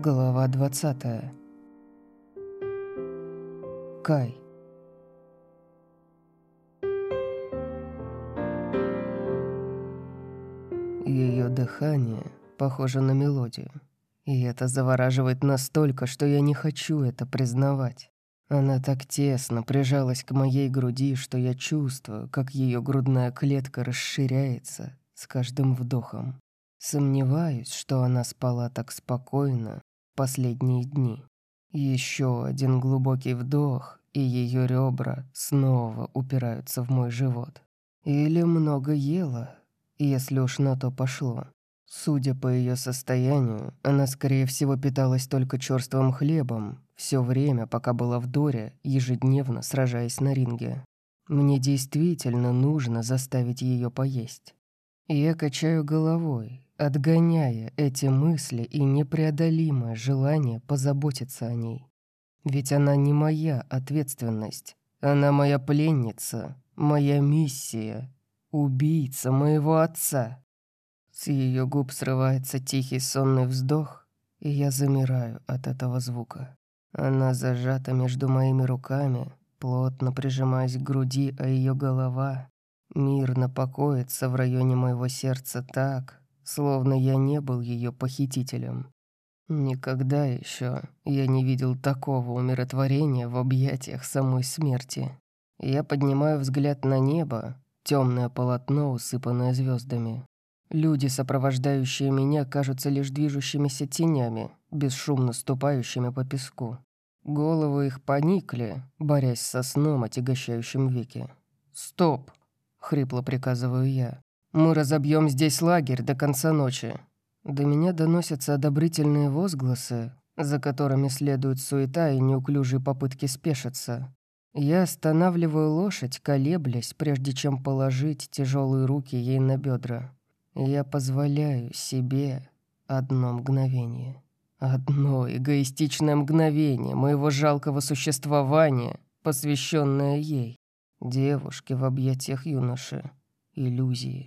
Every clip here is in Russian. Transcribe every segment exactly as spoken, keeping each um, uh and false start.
Глава двадцатая. Кай. Ее дыхание похоже на мелодию. И это завораживает настолько, что я не хочу это признавать. Она так тесно прижалась к моей груди, что я чувствую, как ее грудная клетка расширяется с каждым вдохом. Сомневаюсь, что она спала так спокойно последние дни. Еще один глубокий вдох, и ее ребра снова упираются в мой живот. Или много ела, если уж на то пошло. Судя по ее состоянию, она, скорее всего, питалась только черствым хлебом все время, пока была в Доре, ежедневно сражаясь на ринге. Мне действительно нужно заставить ее поесть. Я качаю головой, отгоняя эти мысли и непреодолимое желание позаботиться о ней. Ведь она не моя ответственность. Она моя пленница, моя миссия, убийца моего отца. С ее губ срывается тихий сонный вздох, и я замираю от этого звука. Она зажата между моими руками, плотно прижимаясь к груди, а ее голова мирно покоится в районе моего сердца так, словно я не был ее похитителем. Никогда еще я не видел такого умиротворения в объятиях самой смерти. Я поднимаю взгляд на небо, темное полотно, усыпанное звездами. Люди, сопровождающие меня, кажутся лишь движущимися тенями, бесшумно ступающими по песку. Головы их поникли, борясь со сном, отягощающим веки. «Стоп!» — хрипло приказываю я. «Мы разобьем здесь лагерь до конца ночи». До меня доносятся одобрительные возгласы, за которыми следует суета и неуклюжие попытки спешиться. Я останавливаю лошадь, колеблясь, прежде чем положить тяжелые руки ей на бедра. Я позволяю себе одно мгновение. Одно эгоистичное мгновение моего жалкого существования, посвященное ей, девушке в объятиях юноши, иллюзии.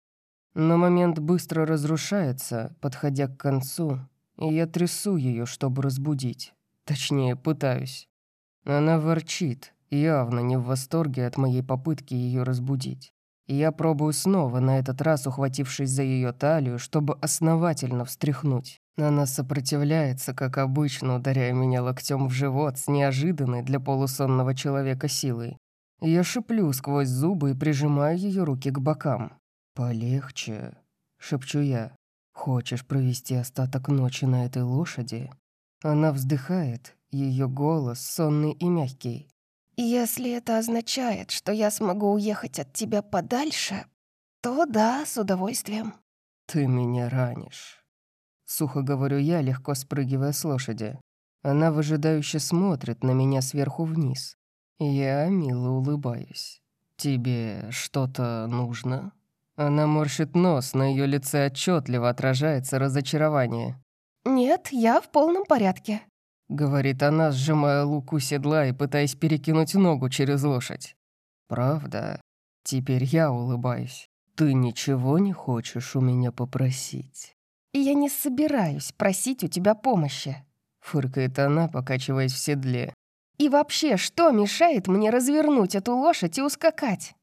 Но момент быстро разрушается, подходя к концу, и я трясу ее, чтобы разбудить. Точнее, пытаюсь. Она ворчит, явно не в восторге от моей попытки ее разбудить. И я пробую снова, на этот раз ухватившись за ее талию, чтобы основательно встряхнуть. Она сопротивляется, как обычно, ударяя меня локтем в живот с неожиданной для полусонного человека силой. Я шиплю сквозь зубы и прижимаю ее руки к бокам. «Полегче», — шепчу я. «Хочешь провести остаток ночи на этой лошади?» Она вздыхает, ее голос сонный и мягкий. «Если это означает, что я смогу уехать от тебя подальше, то да, с удовольствием». «Ты меня ранишь», — сухо говорю я, легко спрыгивая с лошади. Она выжидающе смотрит на меня сверху вниз. Я мило улыбаюсь. «Тебе что-то нужно?» Она морщит нос, на ее лице отчетливо отражается разочарование. «Нет, я в полном порядке», — говорит она, сжимая лук у седла и пытаясь перекинуть ногу через лошадь. «Правда? Теперь я улыбаюсь. Ты ничего не хочешь у меня попросить?» «Я не собираюсь просить у тебя помощи», — фыркает она, покачиваясь в седле. «И вообще, что мешает мне развернуть эту лошадь и ускакать?»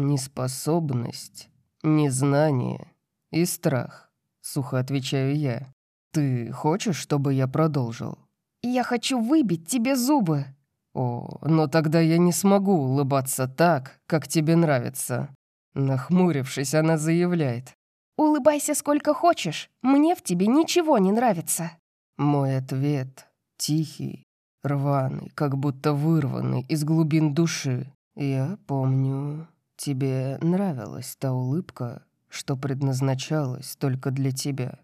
«Неспособность, незнание и страх», — сухо отвечаю я. «Ты хочешь, чтобы я продолжил?» «Я хочу выбить тебе зубы». «О, но тогда я не смогу улыбаться так, как тебе нравится». Нахмурившись, она заявляет. «Улыбайся сколько хочешь, мне в тебе ничего не нравится». Мой ответ тихий, рваный, как будто вырванный из глубин души. «Я помню, тебе нравилась та улыбка, что предназначалась только для тебя».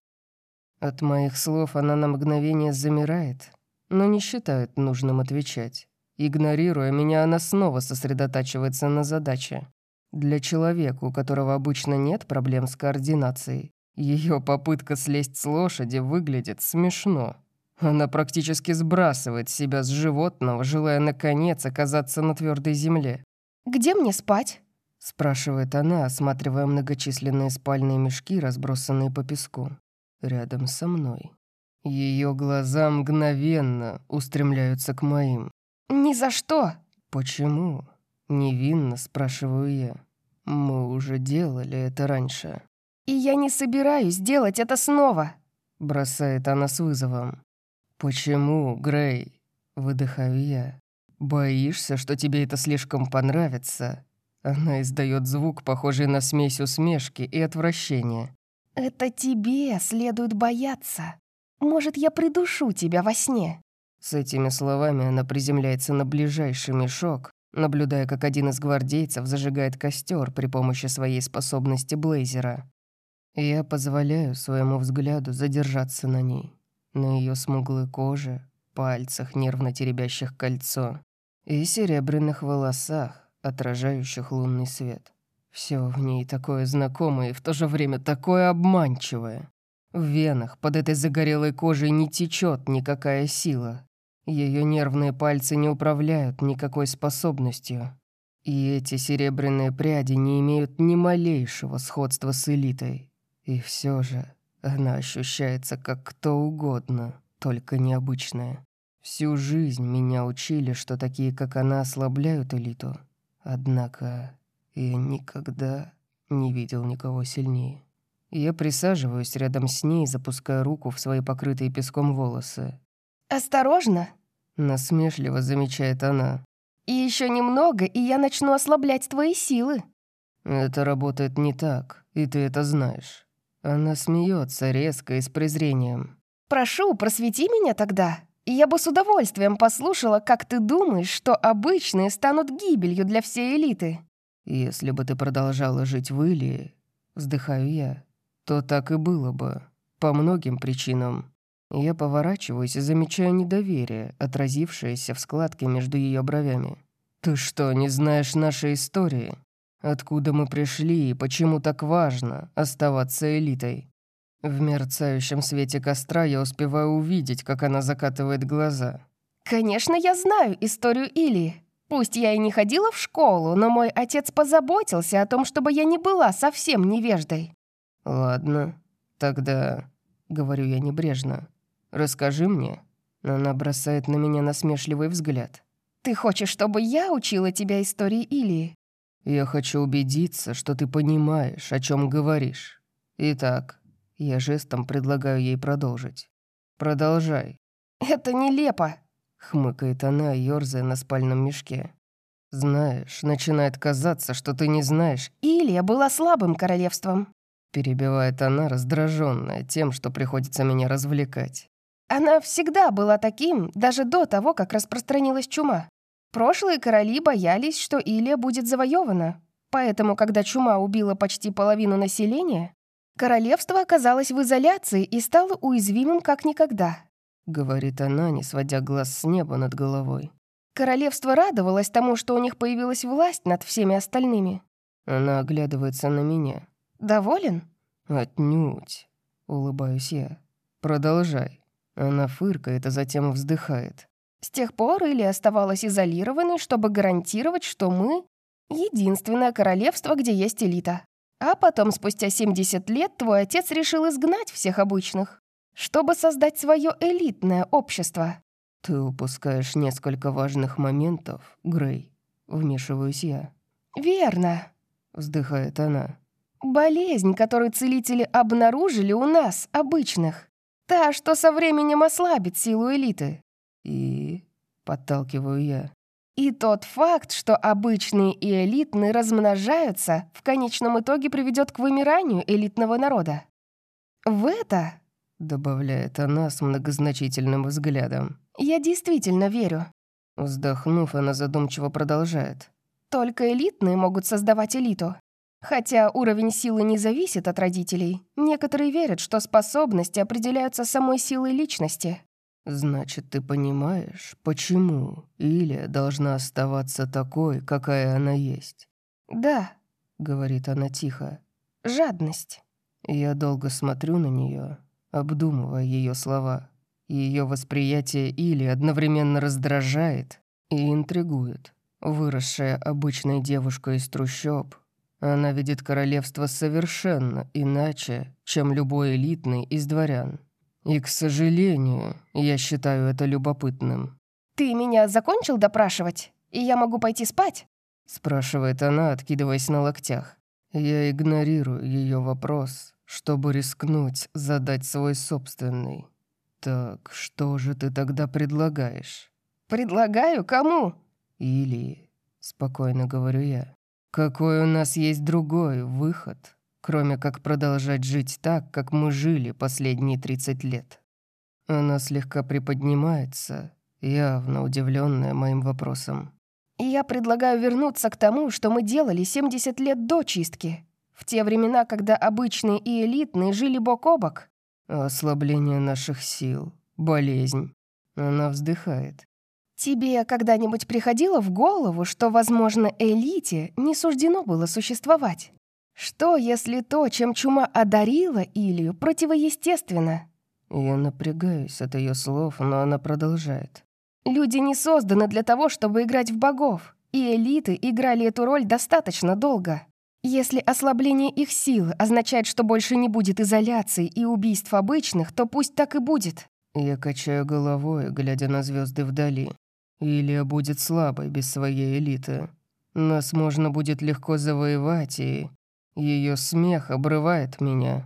От моих слов она на мгновение замирает, но не считает нужным отвечать. Игнорируя меня, она снова сосредотачивается на задаче. Для человека, у которого обычно нет проблем с координацией, ее попытка слезть с лошади выглядит смешно. Она практически сбрасывает себя с животного, желая наконец оказаться на твердой земле. «Где мне спать?» — спрашивает она, осматривая многочисленные спальные мешки, разбросанные по песку. «Рядом со мной». Ее глаза мгновенно устремляются к моим. «Ни за что!» «Почему?» — невинно спрашиваю я. «Мы уже делали это раньше». «И я не собираюсь делать это снова!» — бросает она с вызовом. «Почему, Грей?» — выдыхаю я. «Боишься, что тебе это слишком понравится?» Она издает звук, похожий на смесь усмешки и отвращения. «Это тебе следует бояться. Может, я придушу тебя во сне?» С этими словами она приземляется на ближайший мешок, наблюдая, как один из гвардейцев зажигает костер при помощи своей способности блейзера. Я позволяю своему взгляду задержаться на ней, на ее смуглой коже, пальцах, нервно теребящих кольцо, и серебряных волосах, отражающих лунный свет. Все в ней такое знакомое и в то же время такое обманчивое. В венах под этой загорелой кожей не течет никакая сила. Ее нервные пальцы не управляют никакой способностью. И эти серебряные пряди не имеют ни малейшего сходства с элитой. И все же она ощущается как кто угодно, только необычная. Всю жизнь меня учили, что такие, как она, ослабляют элиту. Однако я никогда не видел никого сильнее. Я присаживаюсь рядом с ней, запуская руку в свои покрытые песком волосы. «Осторожно!» — насмешливо замечает она. «И еще немного, и я начну ослаблять твои силы». «Это работает не так, и ты это знаешь». Она смеется резко и с презрением. «Прошу, просвети меня тогда, и я бы с удовольствием послушала, как ты думаешь, что обычные станут гибелью для всей элиты». «Если бы ты продолжала жить в Илии, — вздыхаю я, — то так и было бы, по многим причинам». Я поворачиваюсь и замечаю недоверие, отразившееся в складке между ее бровями. «Ты что, не знаешь нашей истории? Откуда мы пришли и почему так важно оставаться элитой?» В мерцающем свете костра я успеваю увидеть, как она закатывает глаза. «Конечно, я знаю историю Илии. Пусть я и не ходила в школу, но мой отец позаботился о том, чтобы я не была совсем невеждой». «Ладно, тогда...» — говорю я небрежно. «Расскажи мне». Она бросает на меня насмешливый взгляд. «Ты хочешь, чтобы я учила тебя истории Илии?» «Я хочу убедиться, что ты понимаешь, о чем говоришь. Итак...» Я жестом предлагаю ей продолжить. «Продолжай», «Это нелепо», — хмыкает она, ёрзая на спальном мешке. «Знаешь, начинает казаться, что ты не знаешь...» «Илия была слабым королевством», — перебивает она, раздраженная тем, что приходится меня развлекать. «Она всегда была таким, даже до того, как распространилась чума. Прошлые короли боялись, что Илия будет завоевана, поэтому, когда чума убила почти половину населения, королевство оказалось в изоляции и стало уязвимым как никогда», — говорит она, не сводя глаз с неба над головой. «Королевство радовалось тому, что у них появилась власть над всеми остальными». Она оглядывается на меня. «Доволен?» «Отнюдь», — улыбаюсь я. «Продолжай». Она фыркает, а затем вздыхает. «С тех пор Илия оставалась изолированной, чтобы гарантировать, что мы — единственное королевство, где есть элита. А потом, спустя семьдесят лет, твой отец решил изгнать всех обычных, чтобы создать свое элитное общество». «Ты упускаешь несколько важных моментов, Грей», — вмешиваюсь я. «Верно», — вздыхает она. «Болезнь, которую целители обнаружили у нас, обычных. Та, что со временем ослабит силу элиты». «И...» — подталкиваю я. «И тот факт, что обычные и элитные размножаются, в конечном итоге приведет к вымиранию элитного народа. В это, — добавляет она с многозначительным взглядом, — я действительно верю». Вздохнув, она задумчиво продолжает. «Только элитные могут создавать элиту. Хотя уровень силы не зависит от родителей, некоторые верят, что способности определяются самой силой личности». «Значит, ты понимаешь, почему Илия должна оставаться такой, какая она есть?» «Да», — говорит она тихо. «жадность». Я долго смотрю на нее, обдумывая ее слова. Ее восприятие Илии одновременно раздражает и интригует. Выросшая обычной девушкой из трущоб, она видит королевство совершенно иначе, чем любой элитный из дворян. И, к сожалению, я считаю это любопытным. «Ты меня закончил допрашивать, и я могу пойти спать?» Спрашивает она, откидываясь на локтях. Я игнорирую ее вопрос, чтобы рискнуть задать свой собственный. «Так что же ты тогда предлагаешь?» «Предлагаю кому?» «Или...» — спокойно говорю я. «Какой у нас есть другой выход, кроме как продолжать жить так, как мы жили последние тридцать лет?» Она слегка приподнимается, явно удивленная моим вопросом. И я предлагаю вернуться к тому, что мы делали семьдесят лет до чистки. В те времена, когда обычные и элитные жили бок о бок. Ослабление наших сил, болезнь. Она вздыхает. Тебе когда-нибудь приходило в голову, что, возможно, элите не суждено было существовать? Что, если то, чем чума одарила Илью, противоестественно? Я напрягаюсь от ее слов, но она продолжает. Люди не созданы для того, чтобы играть в богов, и элиты играли эту роль достаточно долго. Если ослабление их сил означает, что больше не будет изоляции и убийств обычных, то пусть так и будет. Я качаю головой, глядя на звезды вдали. Илья будет слабой без своей элиты. Нас можно будет легко завоевать, и ее смех обрывает меня.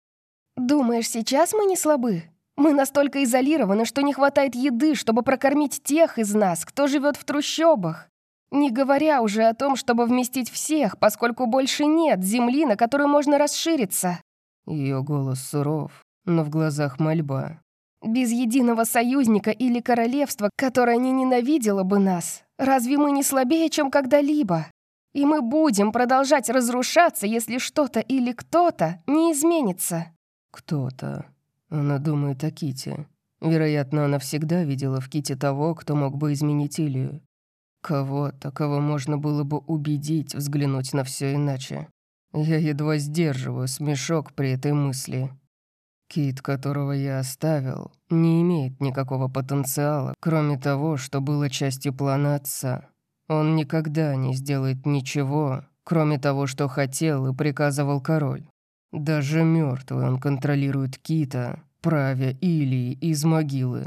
Думаешь, сейчас мы не слабы? Мы настолько изолированы, что не хватает еды, чтобы прокормить тех из нас, кто живет в трущобах. Не говоря уже о том, чтобы вместить всех, поскольку больше нет земли, на которую можно расшириться. Ее голос суров, но в глазах мольба. Без единого союзника или королевства, которое не ненавидело бы нас, разве мы не слабее, чем когда-либо? И мы будем продолжать разрушаться, если что-то или кто-то не изменится. Кто-то. Она думает о Ките. Вероятно, она всегда видела в Ките того, кто мог бы изменить Илью. Кого-то, кого можно было бы убедить взглянуть на все иначе. Я едва сдерживаю смешок при этой мысли. Кит, которого я оставил, не имеет никакого потенциала, кроме того, что было частью плана отца. Он никогда не сделает ничего, кроме того, что хотел и приказывал король. Даже мертвый он контролирует Кита, правя Илии из могилы.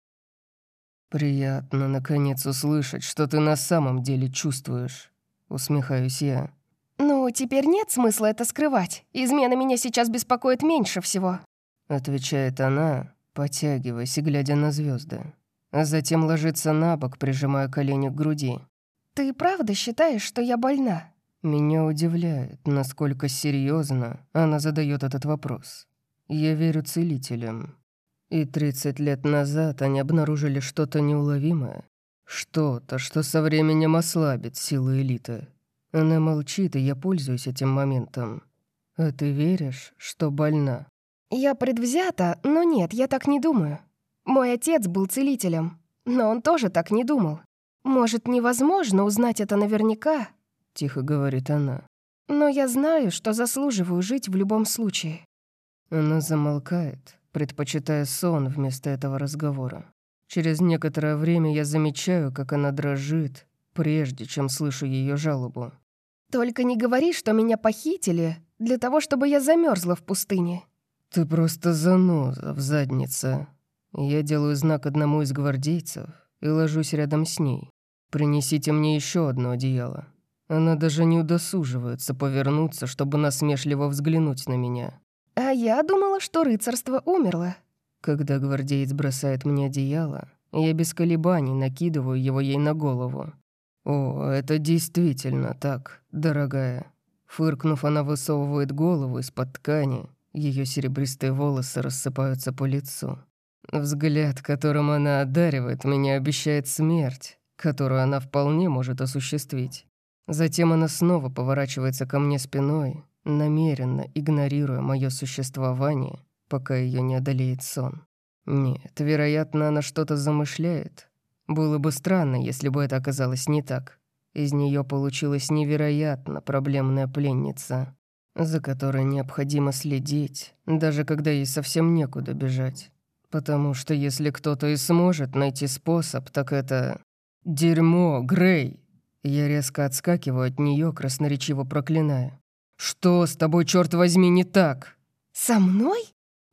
«Приятно, наконец, услышать, что ты на самом деле чувствуешь», — усмехаюсь я. «Ну, теперь нет смысла это скрывать. Измена меня сейчас беспокоит меньше всего», — отвечает она, потягиваясь и глядя на звезды, а затем ложится на бок, прижимая колени к груди. «Ты правда считаешь, что я больна?» Меня удивляет, насколько серьезно она задает этот вопрос. Я верю целителям. И тридцать лет назад они обнаружили что-то неуловимое. Что-то, что со временем ослабит силы элиты. Она молчит, и я пользуюсь этим моментом. А ты веришь, что больна? «Я предвзята, но нет, я так не думаю. Мой отец был целителем, но он тоже так не думал. Может, невозможно узнать это наверняка?» Тихо говорит она. «Но я знаю, что заслуживаю жить в любом случае». Она замолкает, предпочитая сон вместо этого разговора. Через некоторое время я замечаю, как она дрожит, прежде чем слышу ее жалобу. «Только не говори, что меня похитили для того, чтобы я замерзла в пустыне». «Ты просто заноза в заднице». Я делаю знак одному из гвардейцев и ложусь рядом с ней. «Принесите мне еще одно одеяло». Она даже не удосуживается повернуться, чтобы насмешливо взглянуть на меня. «А я думала, что рыцарство умерло». Когда гвардеец бросает мне одеяло, я без колебаний накидываю его ей на голову. «О, это действительно так, дорогая». Фыркнув, она высовывает голову из-под ткани. Ее серебристые волосы рассыпаются по лицу. Взгляд, которым она одаривает меня, обещает смерть, которую она вполне может осуществить. Затем она снова поворачивается ко мне спиной, намеренно игнорируя мое существование, пока ее не одолеет сон. Нет, вероятно, она что-то замышляет. Было бы странно, если бы это оказалось не так. Из нее получилась невероятно проблемная пленница, за которой необходимо следить, даже когда ей совсем некуда бежать. Потому что если кто-то и сможет найти способ, так это... Дерьмо, Грей! Я резко отскакиваю от нее, красноречиво проклиная. «Что с тобой, черт возьми, не так?» «Со мной?»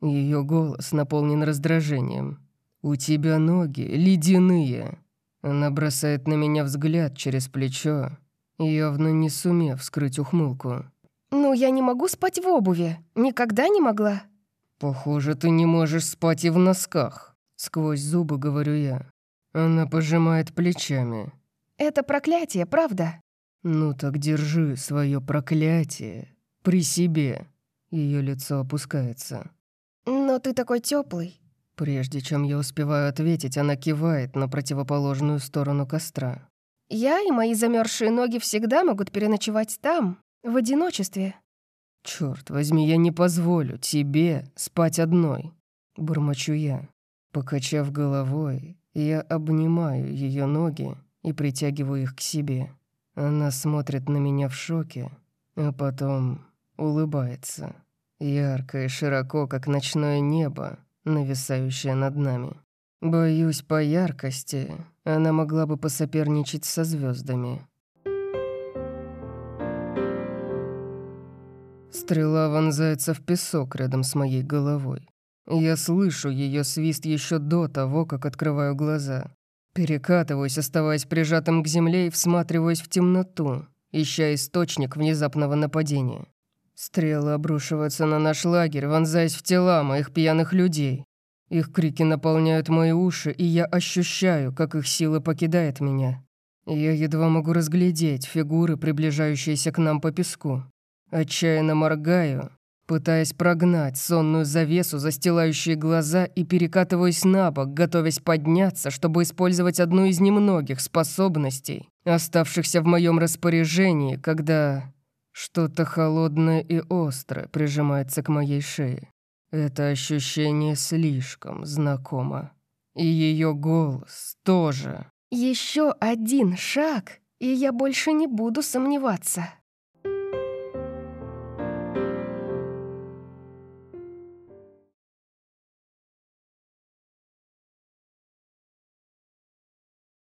Ее голос наполнен раздражением. «У тебя ноги ледяные». Она бросает на меня взгляд через плечо, явно не сумев скрыть ухмылку. «Ну, я не могу спать в обуви. Никогда не могла». «Похоже, ты не можешь спать и в носках», — сквозь зубы говорю я. Она пожимает плечами. «Это проклятие, правда?» «Ну так держи свое проклятие при себе». Ее лицо опускается. «Но ты такой теплый. Прежде чем я успеваю ответить, она кивает на противоположную сторону костра. Я и мои замерзшие ноги всегда могут переночевать там, в одиночестве». «Черт возьми, я не позволю тебе спать одной», — бормочу я. Покачав головой, я обнимаю ее ноги и притягиваю их к себе. Она смотрит на меня в шоке, а потом улыбается. Ярко и широко, как ночное небо, нависающее над нами. Боюсь, по яркости она могла бы посоперничать со звездами. Стрела вонзается в песок рядом с моей головой. Я слышу ее свист еще до того, как открываю глаза. Перекатываюсь, оставаясь прижатым к земле и всматриваюсь в темноту, ища источник внезапного нападения. Стрелы обрушиваются на наш лагерь, вонзаясь в тела моих пьяных людей. Их крики наполняют мои уши, и я ощущаю, как их сила покидает меня. Я едва могу разглядеть фигуры, приближающиеся к нам по песку. Отчаянно моргаю, пытаясь прогнать сонную завесу, застилающие глаза, и перекатываюсь на бок, готовясь подняться, чтобы использовать одну из немногих способностей, оставшихся в моем распоряжении, когда что-то холодное и острое прижимается к моей шее. Это ощущение слишком знакомо. И ее голос тоже. «Еще один шаг, и я больше не буду сомневаться».